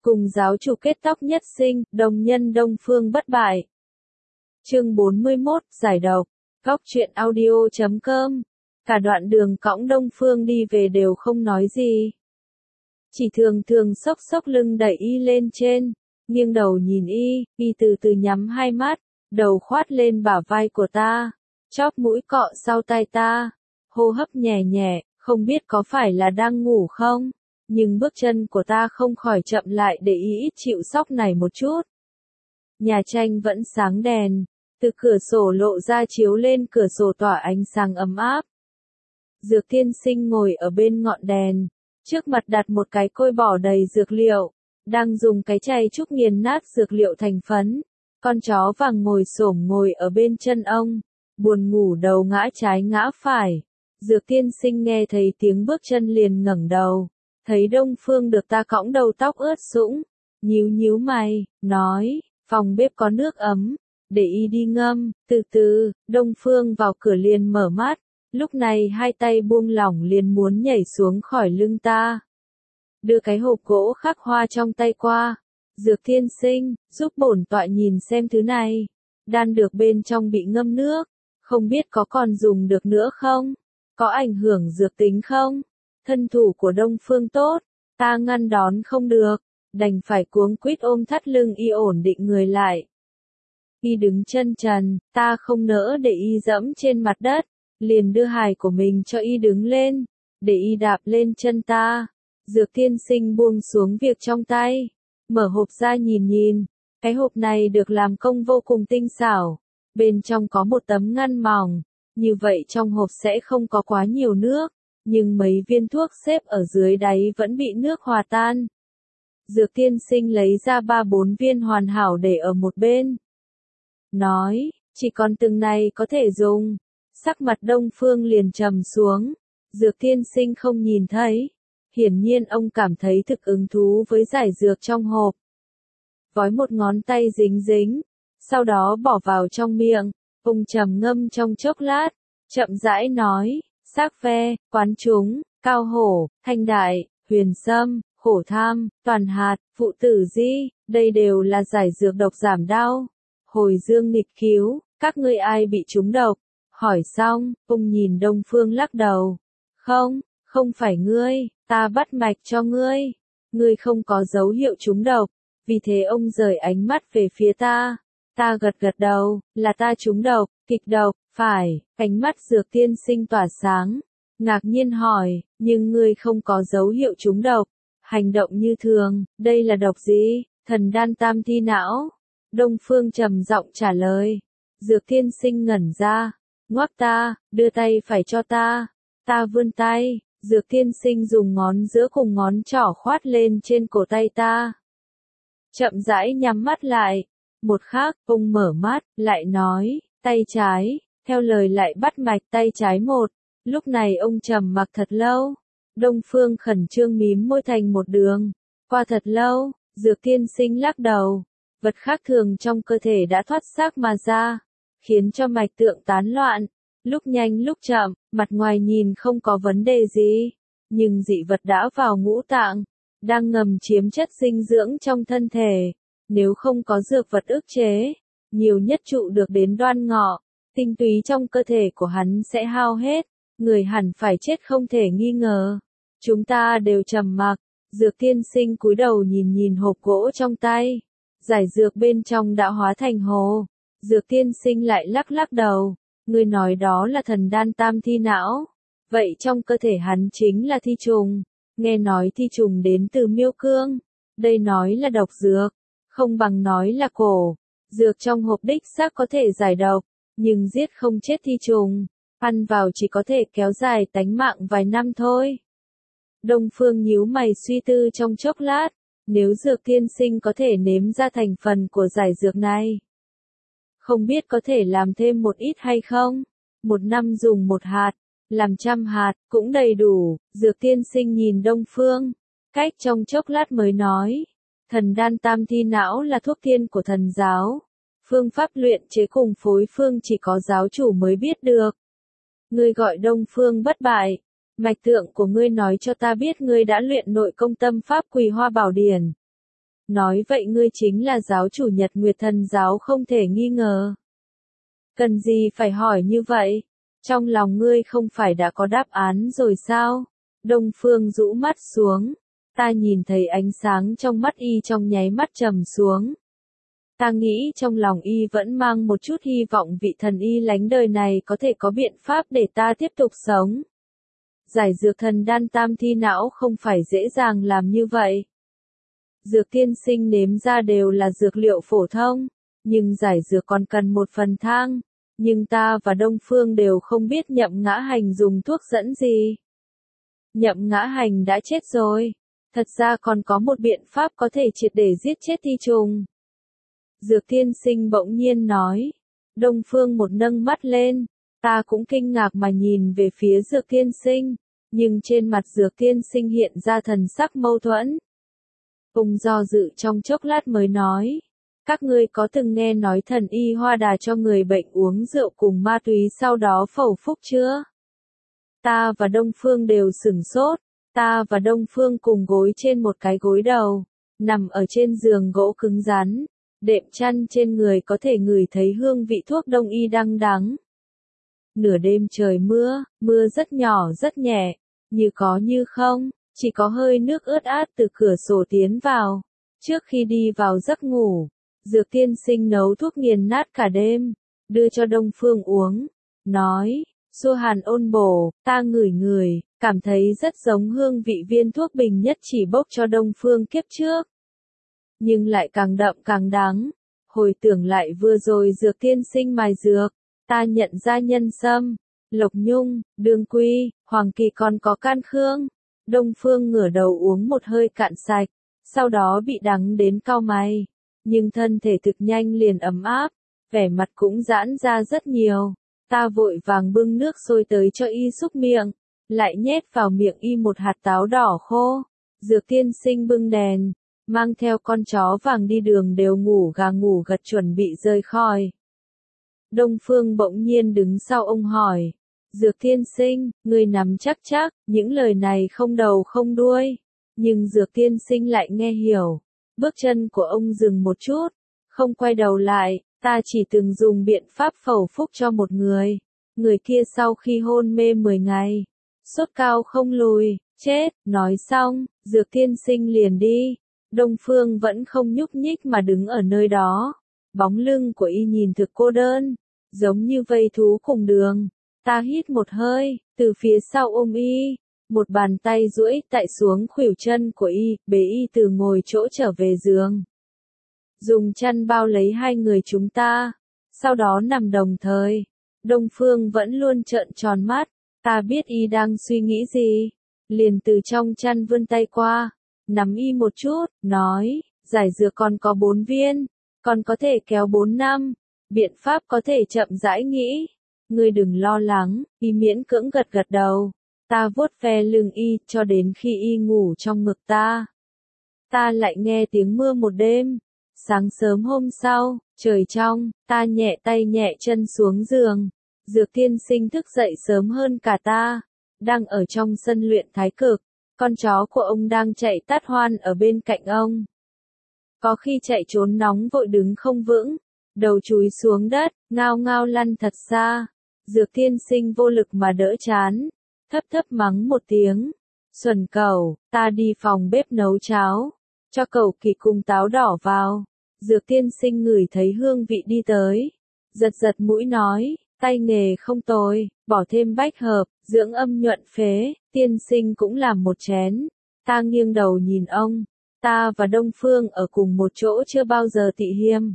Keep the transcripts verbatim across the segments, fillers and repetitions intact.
cùng giáo chủ kết tóc nhất sinh, đồng nhân Đông Phương bất bại. Chương bốn mươi mốt, giải độc. Góc truyện audio chấm com. Cả đoạn đường cõng Đông Phương đi về đều không nói gì. Chỉ thường thường xốc xốc lưng đẩy y lên trên, nghiêng đầu nhìn y, y từ từ nhắm hai mắt, đầu khoát lên bả vai của ta, chóp mũi cọ sau tai ta, hô hấp nhẹ nhẹ, không biết có phải là đang ngủ không, nhưng bước chân của ta không khỏi chậm lại để y ít chịu sóc này một chút. Nhà tranh vẫn sáng đèn, từ cửa sổ lộ ra chiếu lên cửa sổ tỏa ánh sáng ấm áp. Dược tiên sinh ngồi ở bên ngọn đèn, trước mặt đặt một cái côi bỏ đầy dược liệu, đang dùng cái chày trúc nghiền nát dược liệu thành phấn. Con chó vàng ngồi xổm ngồi ở bên chân ông, buồn ngủ đầu ngã trái ngã phải. Dược tiên sinh nghe thấy tiếng bước chân liền ngẩng đầu, thấy Đông Phương được ta cõng đầu tóc ướt sũng, nhíu nhíu mày, nói, phòng bếp có nước ấm, để y đi ngâm. Từ từ, Đông Phương vào cửa liền mở mắt, lúc này hai tay buông lỏng liền muốn nhảy xuống khỏi lưng ta. Đưa cái hộp gỗ khắc hoa trong tay qua. Dược tiên sinh, giúp bổn tọa nhìn xem thứ này. Đan được bên trong bị ngâm nước, không biết có còn dùng được nữa không? Có ảnh hưởng dược tính không? Thân thủ của Đông Phương tốt, ta ngăn đón không được, đành phải cuống quýt ôm thắt lưng y ổn định người lại. Y đứng chân trần, ta không nỡ để y dẫm trên mặt đất, liền đưa hài của mình cho y đứng lên, để y đạp lên chân ta. Dược tiên sinh buông xuống việc trong tay, mở hộp ra nhìn nhìn, cái hộp này được làm công vô cùng tinh xảo, bên trong có một tấm ngăn mỏng, như vậy trong hộp sẽ không có quá nhiều nước, nhưng mấy viên thuốc xếp ở dưới đáy vẫn bị nước hòa tan. Dược tiên sinh lấy ra ba bốn viên hoàn hảo để ở một bên. Nói, chỉ còn từng này có thể dùng. Sắc mặt Đông Phương liền trầm xuống. Dược tiên sinh không nhìn thấy. Hiển nhiên ông cảm thấy thực ứng thú với giải dược trong hộp. Vói một ngón tay dính dính, sau đó bỏ vào trong miệng, ông trầm ngâm trong chốc lát, chậm rãi nói, xác ve, quán trúng, cao hổ, thanh đại, huyền sâm, khổ tham, toàn hạt, phụ tử di, đây đều là giải dược độc giảm đau. Hồi dương nghịch cứu, các ngươi ai bị trúng độc? Hỏi xong, ông nhìn Đông Phương lắc đầu. Không, không phải ngươi, ta bắt mạch cho ngươi. Ngươi không có dấu hiệu trúng độc, vì thế ông rời ánh mắt về phía ta. Ta gật gật đầu, là ta trúng độc, kịch độc, phải. Ánh mắt dược tiên sinh tỏa sáng, ngạc nhiên hỏi, nhưng ngươi không có dấu hiệu trúng độc, hành động như thường, đây là độc gì? Thần đan tam thi não. Đông Phương trầm giọng trả lời. Dược tiên sinh ngẩn ra, ngoắc ta, đưa tay phải cho ta. Ta vươn tay, dược tiên sinh dùng ngón giữa cùng ngón trỏ khoát lên trên cổ tay ta. Chậm rãi nhắm mắt lại. Một khắc, ông mở mắt, lại nói, tay trái, theo lời lại bắt mạch tay trái một. Lúc này ông trầm mặc thật lâu. Đông Phương khẩn trương mím môi thành một đường. Qua thật lâu, dược tiên sinh lắc đầu. Vật khác thường trong cơ thể đã thoát xác mà ra, khiến cho mạch tượng tán loạn, lúc nhanh lúc chậm, mặt ngoài nhìn không có vấn đề gì, nhưng dị vật đã vào ngũ tạng, đang ngầm chiếm chất dinh dưỡng trong thân thể, nếu không có dược vật ức chế, nhiều nhất trụ được đến đoan ngọ, tinh túy trong cơ thể của hắn sẽ hao hết, người hẳn phải chết không thể nghi ngờ. Chúng ta đều trầm mặc, dược tiên sinh cúi đầu nhìn nhìn hộp gỗ trong tay. Giải dược bên trong đã hóa thành hồ. Dược tiên sinh lại lắc lắc đầu. Ngươi nói đó là thần đan tam thi não. Vậy trong cơ thể hắn chính là thi trùng. Nghe nói thi trùng đến từ miêu cương. Đây nói là độc dược. Không bằng nói là cổ. Dược trong hộp đích xác có thể giải độc. Nhưng giết không chết thi trùng. Ăn vào chỉ có thể kéo dài tánh mạng vài năm thôi. Đông Phương nhíu mày suy tư trong chốc lát. Nếu dược tiên sinh có thể nếm ra thành phần của giải dược này, không biết có thể làm thêm một ít hay không? Một năm dùng một hạt, làm trăm hạt, cũng đầy đủ. Dược tiên sinh nhìn Đông Phương, cách trong chốc lát mới nói, thần đan tam thi não là thuốc tiên của thần giáo. Phương pháp luyện chế cùng phối phương chỉ có giáo chủ mới biết được. Ngươi gọi Đông Phương bất bại. Mạch tượng của ngươi nói cho ta biết ngươi đã luyện nội công tâm pháp Quỳ Hoa Bảo Điển. nói vậy ngươi chính là giáo chủ Nhật Nguyệt Thần giáo không thể nghi ngờ. Cần gì phải hỏi như vậy? Trong lòng ngươi không phải đã có đáp án rồi sao? Đông Phương rũ mắt xuống. Ta nhìn thấy ánh sáng trong mắt y trong nháy mắt trầm xuống. Ta nghĩ trong lòng y vẫn mang một chút hy vọng vị thần y lánh đời này có thể có biện pháp để ta tiếp tục sống. Giải dược thần đan tam thi não không phải dễ dàng làm như vậy. Dược tiên sinh nếm ra đều là dược liệu phổ thông, nhưng giải dược còn cần một phần thang. Nhưng ta và Đông Phương đều không biết Nhậm Ngã Hành dùng thuốc dẫn gì. Nhậm Ngã Hành đã chết rồi. Thật ra còn có một biện pháp có thể triệt để giết chết thi trùng. Dược tiên sinh bỗng nhiên nói. Đông Phương một nâng mắt lên. Ta cũng kinh ngạc mà nhìn về phía dược tiên sinh. Nhưng trên mặt dược tiên sinh hiện ra thần sắc mâu thuẫn. Ông do dự trong chốc lát mới nói. Các ngươi có từng nghe nói thần y Hoa Đà cho người bệnh uống rượu cùng ma túy sau đó phẩu phúc chưa? Ta và Đông Phương đều sửng sốt. Ta và Đông Phương cùng gối trên một cái gối đầu, nằm ở trên giường gỗ cứng rắn, đệm chăn trên người có thể ngửi thấy hương vị thuốc đông y đăng đắng. Nửa đêm trời mưa, mưa rất nhỏ rất nhẹ, như có như không, chỉ có hơi nước ướt át từ cửa sổ tiến vào. Trước khi đi vào giấc ngủ, dược tiên sinh nấu thuốc nghiền nát cả đêm, đưa cho Đông Phương uống, nói, xua hàn ôn bổ, ta ngửi ngửi, cảm thấy rất giống hương vị viên thuốc bình nhất chỉ bốc cho Đông Phương kiếp trước. Nhưng lại càng đậm càng đắng, hồi tưởng lại vừa rồi dược tiên sinh mài dược, ta nhận ra nhân sâm, lộc nhung, đường quy, hoàng kỳ còn có can khương. Đông Phương ngửa đầu uống một hơi cạn sạch, sau đó bị đắng đến cau mày, nhưng thân thể thực nhanh liền ấm áp, vẻ mặt cũng giãn ra rất nhiều. Ta vội vàng bưng nước sôi tới cho y xúc miệng, lại nhét vào miệng y một hạt táo đỏ khô. Dược tiên sinh bưng đèn, mang theo con chó vàng đi đường đều ngủ gà ngủ gật chuẩn bị rời khỏi. Đông Phương bỗng nhiên đứng sau ông hỏi, Dược tiên sinh, người nắm chắc chắc, những lời này không đầu không đuôi. Nhưng Dược tiên sinh lại nghe hiểu. Bước chân của ông dừng một chút, không quay đầu lại. Ta chỉ từng dùng biện pháp phẩu phúc cho một người. Người kia sau khi hôn mê mười ngày, sốt cao không lùi, chết. Nói xong, Dược tiên sinh liền đi. Đông Phương vẫn không nhúc nhích mà đứng ở nơi đó. Bóng lưng của y nhìn thực cô đơn, giống như vây thú cùng đường. Ta hít một hơi, từ phía sau ôm y, một bàn tay duỗi tại xuống khuỷu chân của y, bế y từ ngồi chỗ trở về giường. Dùng chăn bao lấy hai người chúng ta, sau đó nằm đồng thời. Đông Phương vẫn luôn trợn tròn mắt, ta biết y đang suy nghĩ gì, liền từ trong chăn vươn tay qua, nắm y một chút, nói, giải dược còn có bốn viên, còn có thể kéo bốn năm, biện pháp có thể chậm rãi nghĩ, ngươi đừng lo lắng. Y miễn cưỡng gật gật đầu, ta vuốt ve lưng y cho đến khi y ngủ trong ngực ta. Ta lại nghe tiếng mưa một đêm. Sáng sớm hôm sau, trời trong, ta nhẹ tay nhẹ chân xuống giường. Dược tiên sinh thức dậy sớm hơn cả ta, đang ở trong sân luyện thái cực. Con chó của ông đang chạy tát hoan ở bên cạnh ông. Có khi chạy trốn nóng vội đứng không vững, đầu chúi xuống đất, ngao ngao lăn thật xa. Dược tiên sinh vô lực mà đỡ chán, thấp thấp mắng một tiếng. Xuẩn cẩu, ta đi phòng bếp nấu cháo, cho cẩu kỳ cùng táo đỏ vào. Dược tiên sinh ngửi thấy hương vị đi tới, giật giật mũi nói, tay nghề không tồi, bỏ thêm bách hợp, dưỡng âm nhuận phế. Tiên sinh cũng làm một chén. Ta nghiêng đầu nhìn ông, ta và Đông Phương ở cùng một chỗ chưa bao giờ tị hiềm.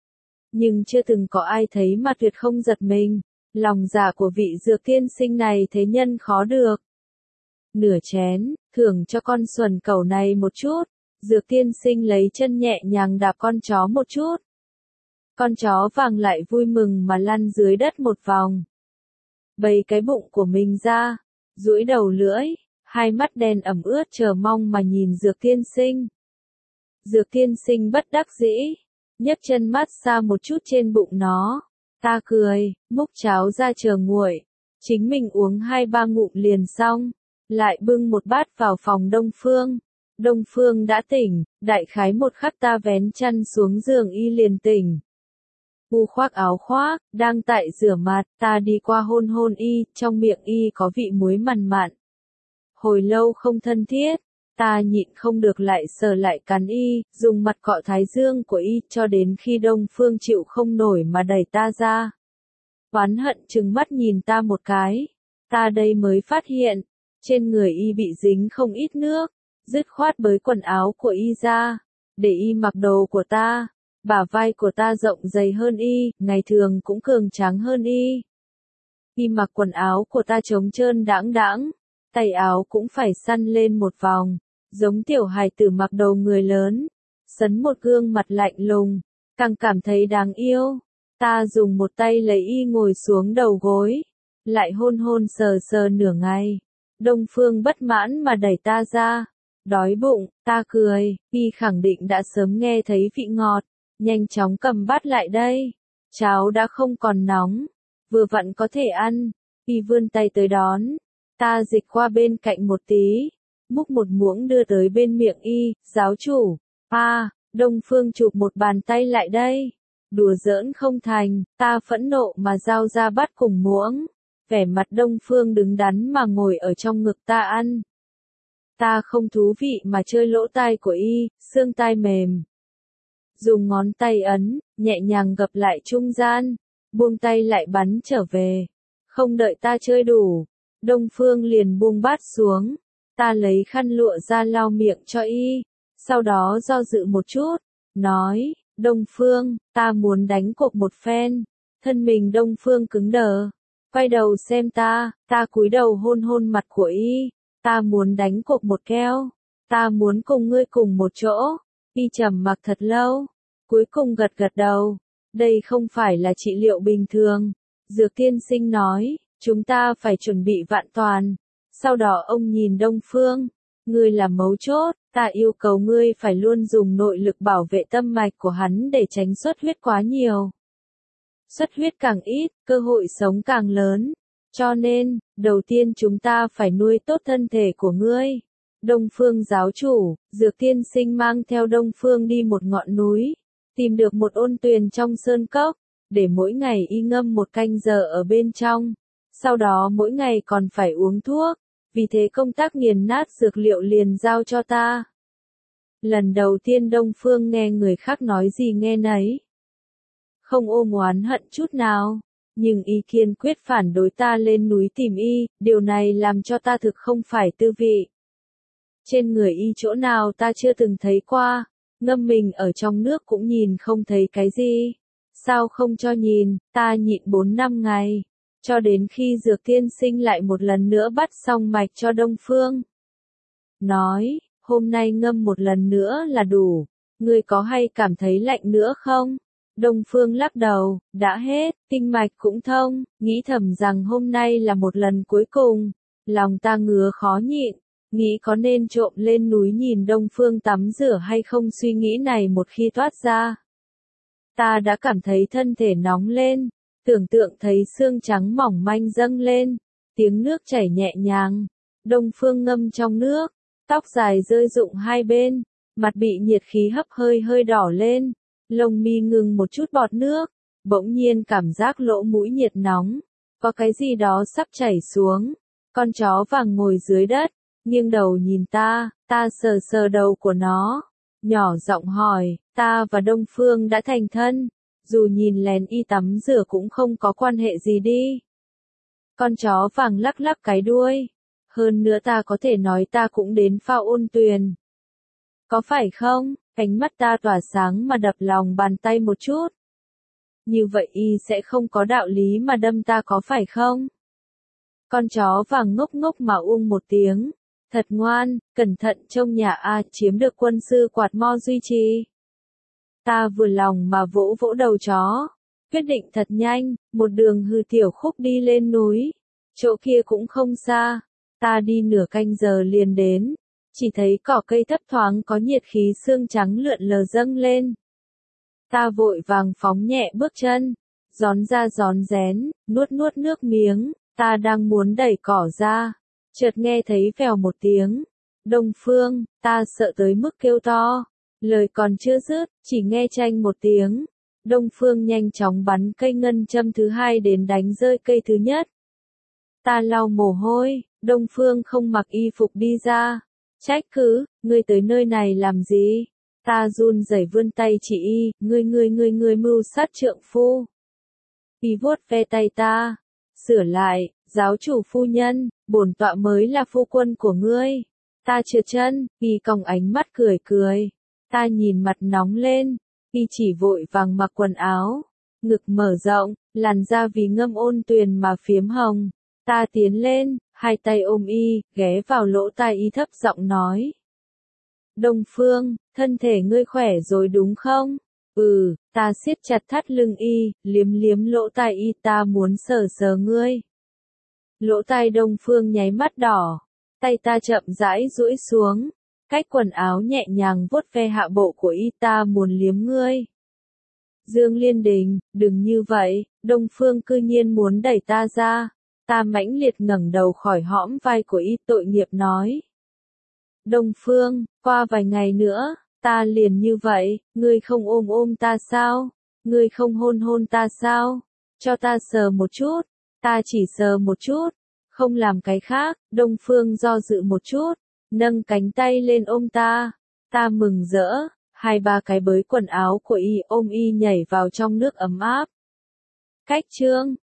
Nhưng chưa từng có ai thấy mà tuyệt không giật mình. Lòng dạ của vị dược tiên sinh này thế nhân khó được. Nửa chén, thưởng cho con xuẩn cẩu này một chút. Dược tiên sinh lấy chân nhẹ nhàng đạp con chó một chút. Con chó vàng lại vui mừng mà lăn dưới đất một vòng. Bày cái bụng của mình ra, duỗi đầu lưỡi, hai mắt đen ẩm ướt chờ mong mà nhìn dược tiên sinh. Dược tiên sinh bất đắc dĩ, nhấc chân mát xa một chút trên bụng nó. Ta cười, múc cháo ra chờ nguội, chính mình uống hai ba ngụm liền xong, lại bưng một bát vào phòng Đông Phương. Đông Phương đã tỉnh, đại khái một khắc ta vén chăn xuống giường y liền tỉnh. U khoác áo khoác, đang tại rửa mặt, ta đi qua hôn hôn y, trong miệng y có vị muối mằn mặn. Hồi lâu không thân thiết, ta nhịn không được lại sờ lại cắn y, dùng mặt cọ thái dương của y cho đến khi Đông Phương chịu không nổi mà đẩy ta ra. Oán hận trừng mắt nhìn ta một cái, ta đây mới phát hiện, trên người y bị dính không ít nước, dứt khoát bới quần áo của y ra, để y mặc đồ của ta. Bả vai của ta rộng dày hơn y, ngày thường cũng cường tráng hơn y. Y mặc quần áo của ta trống trơn đãng đãng, tay áo cũng phải săn lên một vòng, giống tiểu hài tử mặc đầu người lớn, sấn một gương mặt lạnh lùng, càng cảm thấy đáng yêu. Ta dùng một tay lấy y ngồi xuống đầu gối, lại hôn hôn sờ sờ nửa ngày. Đông Phương bất mãn mà đẩy ta ra, đói bụng, ta cười, y khẳng định đã sớm nghe thấy vị ngọt. Nhanh chóng cầm bát lại đây, cháo đã không còn nóng, vừa vặn có thể ăn, y vươn tay tới đón, ta dịch qua bên cạnh một tí, múc một muỗng đưa tới bên miệng y, giáo chủ, a, Đông Phương chụp một bàn tay lại đây, đùa giỡn không thành, ta phẫn nộ mà giao ra bát cùng muỗng, vẻ mặt Đông Phương đứng đắn mà ngồi ở trong ngực ta ăn. Ta không thú vị mà chơi lỗ tai của y, xương tai mềm. Dùng ngón tay ấn, nhẹ nhàng gập lại trung gian, buông tay lại bắn trở về. Không đợi ta chơi đủ, Đông Phương liền buông bát xuống. Ta lấy khăn lụa ra lau miệng cho y, sau đó do dự một chút, nói, Đông Phương, ta muốn đánh cuộc một phen. Thân mình Đông Phương cứng đờ, quay đầu xem ta, ta cúi đầu hôn hôn mặt của y, ta muốn đánh cuộc một keo, ta muốn cùng ngươi cùng một chỗ. Y trầm mặc thật lâu, cuối cùng gật gật đầu, đây không phải là trị liệu bình thường. Dược tiên sinh nói, chúng ta phải chuẩn bị vạn toàn. Sau đó ông nhìn Đông Phương, ngươi là mấu chốt, ta yêu cầu ngươi phải luôn dùng nội lực bảo vệ tâm mạch của hắn để tránh xuất huyết quá nhiều. Xuất huyết càng ít, cơ hội sống càng lớn. Cho nên, đầu tiên chúng ta phải nuôi tốt thân thể của ngươi. Đông Phương giáo chủ, Dược tiên sinh mang theo Đông Phương đi một ngọn núi, tìm được một ôn tuyền trong sơn cốc, để mỗi ngày y ngâm một canh giờ ở bên trong. Sau đó mỗi ngày còn phải uống thuốc, vì thế công tác nghiền nát dược liệu liền giao cho ta. Lần đầu tiên Đông Phương nghe người khác nói gì nghe nấy. Không ôm oán hận chút nào, nhưng y kiên quyết phản đối ta lên núi tìm y, điều này làm cho ta thực không phải tư vị. Trên người y chỗ nào ta chưa từng thấy qua, ngâm mình ở trong nước cũng nhìn không thấy cái gì. Sao không cho nhìn, ta nhịn bốn năm ngày, cho đến khi Dược tiên sinh lại một lần nữa bắt xong mạch cho Đông Phương. Nói, hôm nay ngâm một lần nữa là đủ, ngươi có hay cảm thấy lạnh nữa không? Đông Phương lắc đầu, đã hết, kinh mạch cũng thông, nghĩ thầm rằng hôm nay là một lần cuối cùng, lòng ta ngứa khó nhịn. Nghĩ có nên trộm lên núi nhìn Đông Phương tắm rửa hay không, suy nghĩ này một khi toát ra. Ta đã cảm thấy thân thể nóng lên, tưởng tượng thấy xương trắng mỏng manh dâng lên, tiếng nước chảy nhẹ nhàng. Đông Phương ngâm trong nước, tóc dài rơi rụng hai bên, mặt bị nhiệt khí hấp hơi hơi đỏ lên, lông mi ngừng một chút bọt nước, bỗng nhiên cảm giác lỗ mũi nhiệt nóng, có cái gì đó sắp chảy xuống. Con chó vàng ngồi dưới đất, nghiêng đầu nhìn ta, ta sờ sờ đầu của nó, nhỏ giọng hỏi, ta và Đông Phương đã thành thân, dù nhìn lén y tắm rửa cũng không có quan hệ gì đi. Con chó vàng lắc lắc cái đuôi, hơn nữa ta có thể nói ta cũng đến phao ôn tuyền. Có phải không? Ánh mắt ta tỏa sáng mà đập lòng bàn tay một chút. Như vậy y sẽ không có đạo lý mà đâm ta có phải không? Con chó vàng ngốc ngốc mà uông một tiếng. Thật ngoan, cẩn thận trông nhà A chiếm được quân sư quạt mo duy trì. Ta vừa lòng mà vỗ vỗ đầu chó. Quyết định thật nhanh, một đường hư tiểu khúc đi lên núi. Chỗ kia cũng không xa. Ta đi nửa canh giờ liền đến. Chỉ thấy cỏ cây thấp thoáng có nhiệt khí xương trắng lượn lờ dâng lên. Ta vội vàng phóng nhẹ bước chân. Gión ra gión rén, nuốt nuốt nước miếng. Ta đang muốn đẩy cỏ ra. Chợt nghe thấy vèo một tiếng, Đông Phương, ta sợ tới mức kêu to. Lời còn chưa dứt, chỉ nghe chanh một tiếng. Đông Phương nhanh chóng bắn cây ngân châm thứ hai đến đánh rơi cây thứ nhất. Ta lau mồ hôi, Đông Phương không mặc y phục đi ra. Trách cứ, ngươi tới nơi này làm gì? Ta run rẩy vươn tay chỉ y, ngươi ngươi ngươi ngươi mưu sát trượng phu. Y vuốt ve tay ta, sửa lại, giáo chủ phu nhân, bổn tọa mới là phu quân của ngươi. Ta trượt chân, y cong ánh mắt cười cười. Ta nhìn mặt nóng lên, y chỉ vội vàng mặc quần áo, ngực mở rộng, làn da vì ngâm ôn tuyền mà phiếm hồng. Ta tiến lên, hai tay ôm y, ghé vào lỗ tai y thấp giọng nói. Đông Phương, thân thể ngươi khỏe rồi đúng không? Ừ, ta siết chặt thắt lưng y, liếm liếm lỗ tai y, ta muốn sờ sờ ngươi. Lỗ tai Đông Phương nháy mắt đỏ, tay ta chậm rãi duỗi xuống, cách quần áo nhẹ nhàng vuốt ve hạ bộ của y, ta muốn liếm ngươi. Dương Liên Đình, đừng như vậy, Đông Phương cư nhiên muốn đẩy ta ra. Ta mãnh liệt ngẩng đầu khỏi hõm vai của y, tội nghiệp nói. Đông Phương, qua vài ngày nữa, ta liền như vậy, ngươi không ôm ôm ta sao? Ngươi không hôn hôn ta sao? Cho ta sờ một chút, ta chỉ sờ một chút, không làm cái khác. Đông Phương do dự một chút, nâng cánh tay lên ôm ta. Ta mừng rỡ, hai ba cái bới quần áo của y ôm y nhảy vào trong nước ấm áp. Cách chương